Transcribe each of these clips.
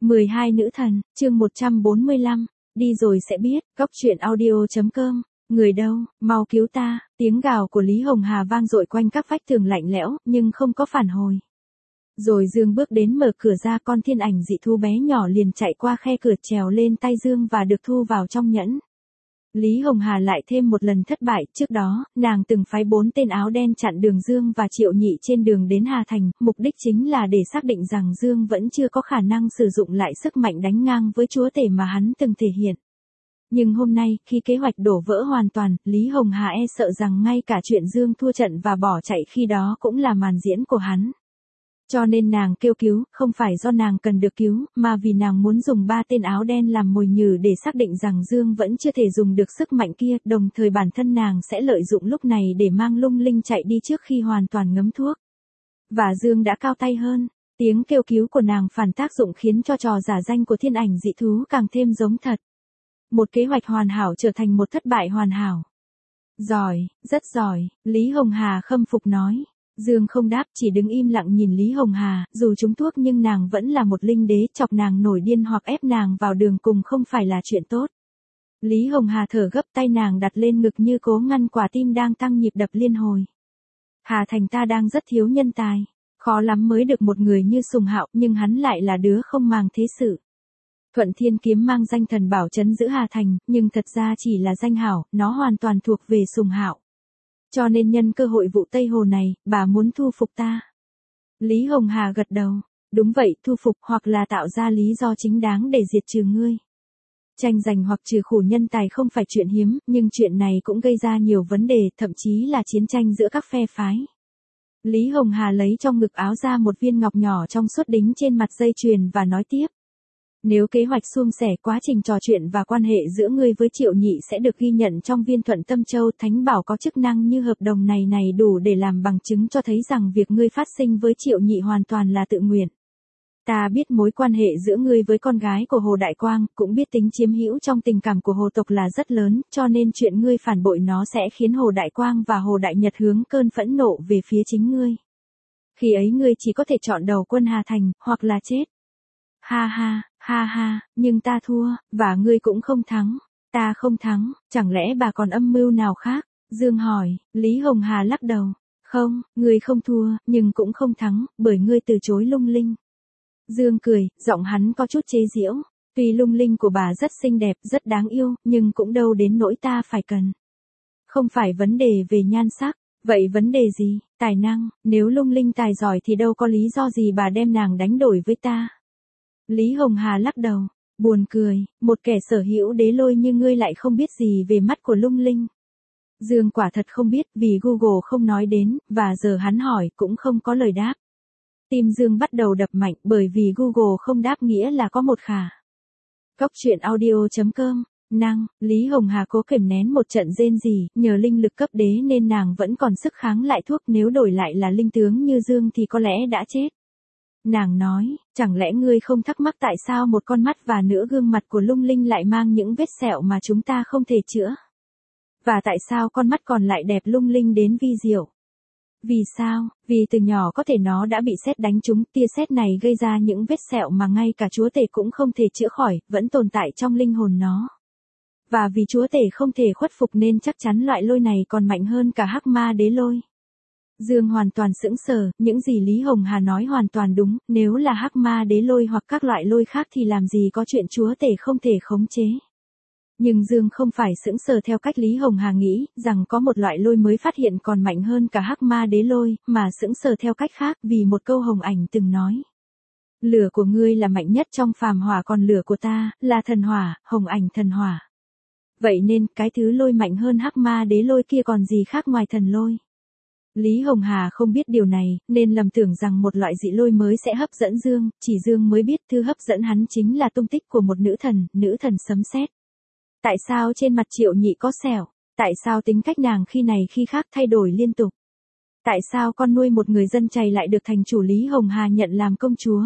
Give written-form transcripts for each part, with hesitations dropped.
12 nữ thần, chương 145, đi rồi sẽ biết, góc truyện audio.com, người đâu, mau cứu ta, tiếng gào của Lý Hồng Hà vang dội quanh các vách tường lạnh lẽo, nhưng không có phản hồi. Rồi Dương bước đến mở cửa ra, con thiên ảnh dị thú bé nhỏ liền chạy qua khe cửa trèo lên tay Dương và được thu vào trong nhẫn. Lý Hồng Hà lại thêm một lần thất bại, trước đó, nàng từng phái 4 tên áo đen chặn đường Dương và Triệu Nhị trên đường đến Hà Thành, mục đích chính là để xác định rằng Dương vẫn chưa có khả năng sử dụng lại sức mạnh đánh ngang với chúa tể mà hắn từng thể hiện. Nhưng hôm nay, khi kế hoạch đổ vỡ hoàn toàn, Lý Hồng Hà e sợ rằng ngay cả chuyện Dương thua trận và bỏ chạy khi đó cũng là màn diễn của hắn. Cho nên nàng kêu cứu, không phải do nàng cần được cứu, mà vì nàng muốn dùng 3 tên áo đen làm mồi nhử để xác định rằng Dương vẫn chưa thể dùng được sức mạnh kia, đồng thời bản thân nàng sẽ lợi dụng lúc này để mang Lung Linh chạy đi trước khi hoàn toàn ngấm thuốc. Và Dương đã cao tay hơn, tiếng kêu cứu của nàng phản tác dụng khiến cho trò giả danh của thiên ảnh dị thú càng thêm giống thật. Một kế hoạch hoàn hảo trở thành một thất bại hoàn hảo. Giỏi, rất giỏi, Lý Hồng Hà khâm phục nói. Dương không đáp, chỉ đứng im lặng nhìn Lý Hồng Hà, dù trúng thuốc nhưng nàng vẫn là một linh đế, chọc nàng nổi điên hoặc ép nàng vào đường cùng không phải là chuyện tốt. Lý Hồng Hà thở gấp, tay nàng đặt lên ngực như cố ngăn quả tim đang tăng nhịp đập liên hồi. Hà Thành ta đang rất thiếu nhân tài, khó lắm mới được một người như Sùng Hạo, nhưng hắn lại là đứa không màng thế sự. Thuận Thiên Kiếm mang danh thần bảo trấn giữ Hà Thành, nhưng thật ra chỉ là danh hảo, nó hoàn toàn thuộc về Sùng Hạo. Cho nên nhân cơ hội vụ Tây Hồ này, bà muốn thu phục ta. Lý Hồng Hà gật đầu, đúng vậy, thu phục hoặc là tạo ra lý do chính đáng để diệt trừ ngươi. Tranh giành hoặc trừ khử nhân tài không phải chuyện hiếm, nhưng chuyện này cũng gây ra nhiều vấn đề, thậm chí là chiến tranh giữa các phe phái. Lý Hồng Hà lấy trong ngực áo ra một viên ngọc nhỏ trong suốt đính trên mặt dây chuyền và nói tiếp. Nếu kế hoạch suôn sẻ, quá trình trò chuyện và quan hệ giữa ngươi với Triệu Nhị sẽ được ghi nhận trong viên Thuận Tâm Châu, Thánh Bảo có chức năng như hợp đồng này đủ để làm bằng chứng cho thấy rằng việc ngươi phát sinh với Triệu Nhị hoàn toàn là tự nguyện. Ta biết mối quan hệ giữa ngươi với con gái của Hồ Đại Quang, cũng biết tính chiếm hữu trong tình cảm của Hồ tộc là rất lớn, cho nên chuyện ngươi phản bội nó sẽ khiến Hồ Đại Quang và Hồ Đại Nhật hướng cơn phẫn nộ về phía chính ngươi. Khi ấy ngươi chỉ có thể chọn đầu quân Hà Thành, hoặc là chết. Ha ha, nhưng ta thua, và ngươi cũng không thắng. Ta không thắng, chẳng lẽ bà còn âm mưu nào khác? Dương hỏi, Lý Hồng Hà lắc đầu. Không, ngươi không thua, nhưng cũng không thắng, bởi ngươi từ chối Lung Linh. Dương cười, giọng hắn có chút chế giễu. Tuy Lung Linh của bà rất xinh đẹp, rất đáng yêu, nhưng cũng đâu đến nỗi ta phải cần. Không phải vấn đề về nhan sắc, vậy vấn đề gì? Tài năng, nếu Lung Linh tài giỏi thì đâu có lý do gì bà đem nàng đánh đổi với ta. Lý Hồng Hà lắc đầu, buồn cười, một kẻ sở hữu đế lôi như ngươi lại không biết gì về mắt của Lung Linh. Dương quả thật không biết, vì Google không nói đến, và giờ hắn hỏi cũng không có lời đáp. Tim Dương bắt đầu đập mạnh, bởi vì Google không đáp nghĩa là có một khả. Góc truyện audio.com, Lý Hồng Hà cố kiềm nén một trận rên rỉ, nhờ linh lực cấp đế nên nàng vẫn còn sức kháng lại thuốc, nếu đổi lại là linh tướng như Dương thì có lẽ đã chết. Nàng nói, chẳng lẽ ngươi không thắc mắc tại sao một con mắt và nửa gương mặt của Lung Linh lại mang những vết sẹo mà chúng ta không thể chữa? Và tại sao con mắt còn lại đẹp Lung Linh đến vi diệu? Vì sao? Vì từ nhỏ có thể nó đã bị sét đánh trúng, tia sét này gây ra những vết sẹo mà ngay cả chúa tể cũng không thể chữa khỏi, vẫn tồn tại trong linh hồn nó. Và vì chúa tể không thể khuất phục nên chắc chắn loại lôi này còn mạnh hơn cả Hắc Ma Đế lôi. Dương hoàn toàn sững sờ, những gì Lý Hồng Hà nói hoàn toàn đúng, nếu là Hắc Ma Đế lôi hoặc các loại lôi khác thì làm gì có chuyện chúa tể không thể khống chế. Nhưng Dương không phải sững sờ theo cách Lý Hồng Hà nghĩ, rằng có một loại lôi mới phát hiện còn mạnh hơn cả Hắc Ma Đế lôi, mà sững sờ theo cách khác vì một câu Hồng Ảnh từng nói. Lửa của ngươi là mạnh nhất trong phàm hỏa, còn lửa của ta là thần hỏa, Hồng Ảnh thần hỏa. Vậy nên cái thứ lôi mạnh hơn Hắc Ma Đế lôi kia còn gì khác ngoài thần lôi. Lý Hồng Hà không biết điều này, nên lầm tưởng rằng một loại dị lôi mới sẽ hấp dẫn Dương, chỉ Dương mới biết thứ hấp dẫn hắn chính là tung tích của một nữ thần sấm sét. Tại sao trên mặt Triệu Nhị có sẹo? Tại sao tính cách nàng khi này khi khác thay đổi liên tục? Tại sao con nuôi một người dân chày lại được thành chủ Lý Hồng Hà nhận làm công chúa?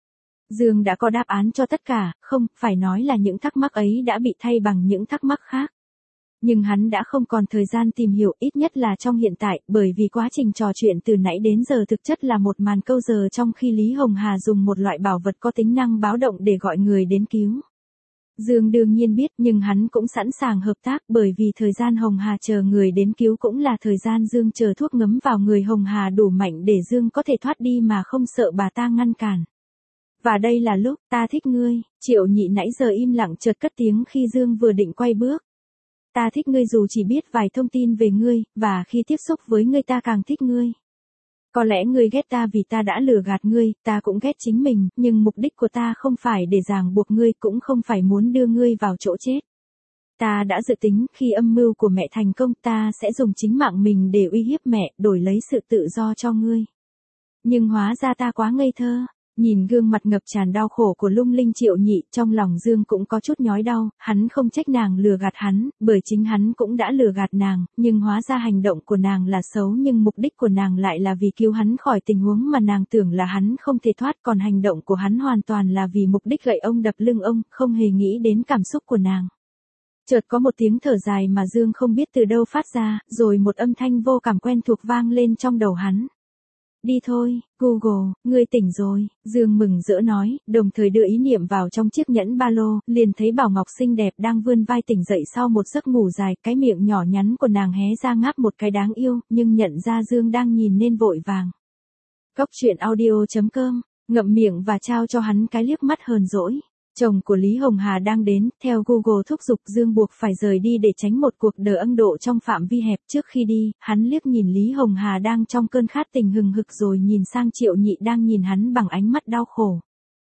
Dương đã có đáp án cho tất cả, không, phải nói là những thắc mắc ấy đã bị thay bằng những thắc mắc khác. Nhưng hắn đã không còn thời gian tìm hiểu, ít nhất là trong hiện tại, bởi vì quá trình trò chuyện từ nãy đến giờ thực chất là một màn câu giờ trong khi Lý Hồng Hà dùng một loại bảo vật có tính năng báo động để gọi người đến cứu. Dương đương nhiên biết, nhưng hắn cũng sẵn sàng hợp tác, bởi vì thời gian Hồng Hà chờ người đến cứu cũng là thời gian Dương chờ thuốc ngấm vào người Hồng Hà đủ mạnh để Dương có thể thoát đi mà không sợ bà ta ngăn cản. Và đây là lúc ta thích ngươi, Triệu Nhị nãy giờ im lặng chợt cất tiếng khi Dương vừa định quay bước. Ta thích ngươi dù chỉ biết vài thông tin về ngươi, và khi tiếp xúc với ngươi ta càng thích ngươi. Có lẽ ngươi ghét ta vì ta đã lừa gạt ngươi, ta cũng ghét chính mình, nhưng mục đích của ta không phải để ràng buộc ngươi, cũng không phải muốn đưa ngươi vào chỗ chết. Ta đã dự tính khi âm mưu của mẹ thành công ta sẽ dùng chính mạng mình để uy hiếp mẹ, đổi lấy sự tự do cho ngươi. Nhưng hóa ra ta quá ngây thơ. Nhìn gương mặt ngập tràn đau khổ của Lung Linh Triệu Nhị, trong lòng Dương cũng có chút nhói đau, hắn không trách nàng lừa gạt hắn, bởi chính hắn cũng đã lừa gạt nàng, nhưng hóa ra hành động của nàng là xấu nhưng mục đích của nàng lại là vì cứu hắn khỏi tình huống mà nàng tưởng là hắn không thể thoát, còn hành động của hắn hoàn toàn là vì mục đích gậy ông đập lưng ông, không hề nghĩ đến cảm xúc của nàng. Chợt có một tiếng thở dài mà Dương không biết từ đâu phát ra, rồi một âm thanh vô cảm quen thuộc vang lên trong đầu hắn. Đi thôi, Google, ngươi tỉnh rồi, Dương mừng rỡ nói, đồng thời đưa ý niệm vào trong chiếc nhẫn ba lô, liền thấy Bảo Ngọc xinh đẹp đang vươn vai tỉnh dậy sau một giấc ngủ dài, cái miệng nhỏ nhắn của nàng hé ra ngáp một cái đáng yêu, nhưng nhận ra Dương đang nhìn nên vội vàng. Cốc truyện audio.com, ngậm miệng và trao cho hắn cái liếc mắt hờn dỗi. Chồng của Lý Hồng Hà đang đến, theo Google thúc giục Dương buộc phải rời đi để tránh một cuộc đờ Ấn Độ trong phạm vi hẹp. Trước khi đi, hắn liếc nhìn Lý Hồng Hà đang trong cơn khát tình hừng hực rồi nhìn sang Triệu Nhị đang nhìn hắn bằng ánh mắt đau khổ.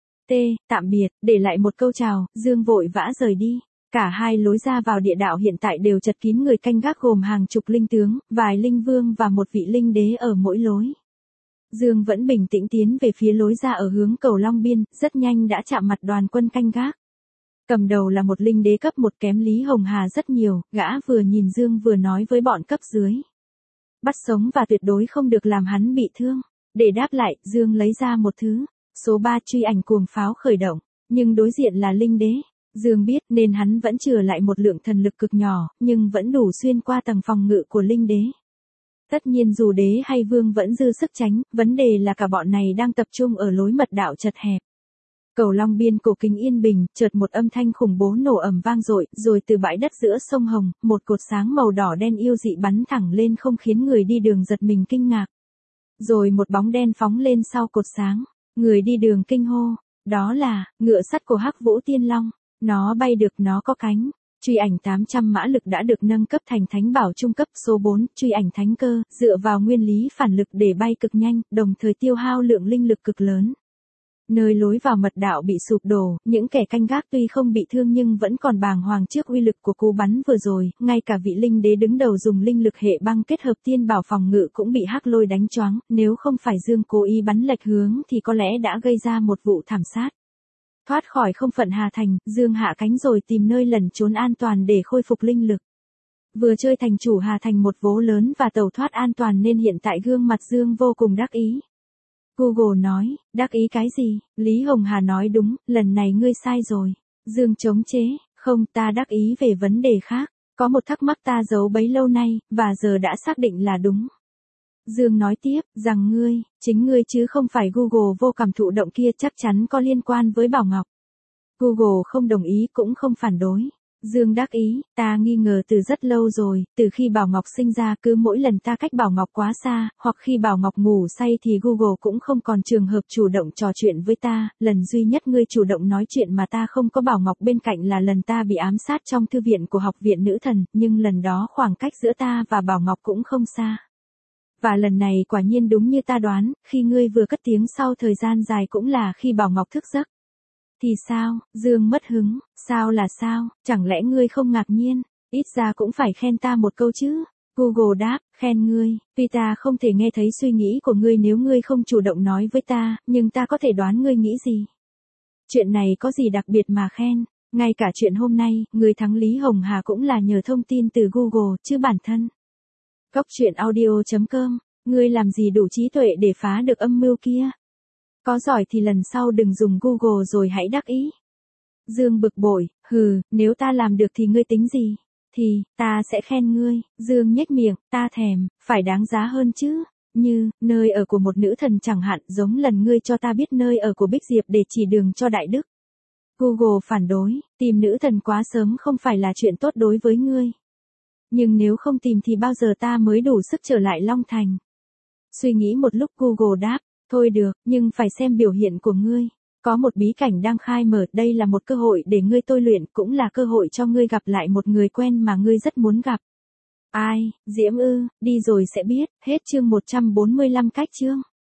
Tạm biệt, để lại một câu chào, Dương vội vã rời đi. Cả hai lối ra vào địa đạo hiện tại đều chật kín người canh gác gồm hàng chục linh tướng, vài linh vương và một vị linh đế ở mỗi lối. Dương vẫn bình tĩnh tiến về phía lối ra ở hướng cầu Long Biên, rất nhanh đã chạm mặt đoàn quân canh gác. Cầm đầu là một linh đế cấp 1 kém Lý Hồng Hà rất nhiều, gã vừa nhìn Dương vừa nói với bọn cấp dưới. Bắt sống và tuyệt đối không được làm hắn bị thương. Để đáp lại, Dương lấy ra một thứ. Số 3 truy ảnh cuồng pháo khởi động, nhưng đối diện là linh đế. Dương biết nên hắn vẫn chừa lại một lượng thần lực cực nhỏ, nhưng vẫn đủ xuyên qua tầng phòng ngự của linh đế. Tất nhiên dù đế hay vương vẫn dư sức tránh, vấn đề là cả bọn này đang tập trung ở lối mật đạo chật hẹp. Cầu Long Biên cổ kính yên bình, chợt một âm thanh khủng bố nổ ầm vang dội, rồi từ bãi đất giữa sông Hồng, một cột sáng màu đỏ đen yêu dị bắn thẳng lên không khiến người đi đường giật mình kinh ngạc. Rồi một bóng đen phóng lên sau cột sáng, người đi đường kinh hô, đó là ngựa sắt của Hắc Vũ Tiên Long, nó bay được, nó có cánh. Truy ảnh 800 mã lực đã được nâng cấp thành thánh bảo trung cấp số 4, truy ảnh thánh cơ, dựa vào nguyên lý phản lực để bay cực nhanh, đồng thời tiêu hao lượng linh lực cực lớn. Nơi lối vào mật đạo bị sụp đổ, những kẻ canh gác tuy không bị thương nhưng vẫn còn bàng hoàng trước uy lực của cú bắn vừa rồi, ngay cả vị linh đế đứng đầu dùng linh lực hệ băng kết hợp tiên bảo phòng ngự cũng bị Hắc Lôi đánh choáng, nếu không phải Dương cố ý bắn lệch hướng thì có lẽ đã gây ra một vụ thảm sát. Thoát khỏi không phận Hà Thành, Dương hạ cánh rồi tìm nơi lẩn trốn an toàn để khôi phục linh lực. Vừa chơi thành chủ Hà Thành một vố lớn và tẩu thoát an toàn nên hiện tại gương mặt Dương vô cùng đắc ý. Google nói, đắc ý cái gì? Lý Hồng Hà nói đúng, lần này ngươi sai rồi. Dương chống chế, không, ta đắc ý về vấn đề khác. Có một thắc mắc ta giấu bấy lâu nay, và giờ đã xác định là đúng. Dương nói tiếp, rằng chính ngươi chứ không phải Google vô cảm thụ động kia chắc chắn có liên quan với Bảo Ngọc. Google không đồng ý cũng không phản đối. Dương đắc ý, ta nghi ngờ từ rất lâu rồi, từ khi Bảo Ngọc sinh ra cứ mỗi lần ta cách Bảo Ngọc quá xa, hoặc khi Bảo Ngọc ngủ say thì Google cũng không còn trường hợp chủ động trò chuyện với ta, lần duy nhất ngươi chủ động nói chuyện mà ta không có Bảo Ngọc bên cạnh là lần ta bị ám sát trong thư viện của Học viện Nữ Thần, nhưng lần đó khoảng cách giữa ta và Bảo Ngọc cũng không xa. Và lần này quả nhiên đúng như ta đoán, khi ngươi vừa cất tiếng sau thời gian dài cũng là khi Bảo Ngọc thức giấc. Thì sao? Dương mất hứng, sao là sao, chẳng lẽ ngươi không ngạc nhiên, ít ra cũng phải khen ta một câu chứ. Google đáp, khen ngươi, vì ta không thể nghe thấy suy nghĩ của ngươi nếu ngươi không chủ động nói với ta, nhưng ta có thể đoán ngươi nghĩ gì. Chuyện này có gì đặc biệt mà khen, ngay cả chuyện hôm nay, người thắng Lý Hồng Hà cũng là nhờ thông tin từ Google, chứ bản thân. Cốc truyện audio.com, ngươi làm gì đủ trí tuệ để phá được âm mưu kia? Có giỏi thì lần sau đừng dùng Google rồi hãy đắc ý. Dương bực bội, nếu ta làm được thì ngươi tính gì? thì, ta sẽ khen ngươi, Dương nhếch miệng, ta thèm, phải đáng giá hơn chứ. Như, nơi ở của một nữ thần chẳng hạn, giống lần ngươi cho ta biết nơi ở của Bích Diệp để chỉ đường cho Đại Đức. Google phản đối, tìm nữ thần quá sớm không phải là chuyện tốt đối với ngươi. Nhưng nếu không tìm thì bao giờ ta mới đủ sức trở lại Long Thành? Suy nghĩ một lúc Google đáp, thôi được, nhưng phải xem biểu hiện của ngươi. Có một bí cảnh đang khai mở, đây là một cơ hội để ngươi tôi luyện, cũng là cơ hội cho ngươi gặp lại một người quen mà ngươi rất muốn gặp. Ai, Diễm ư, đi rồi sẽ biết, hết chương 145 cách chương.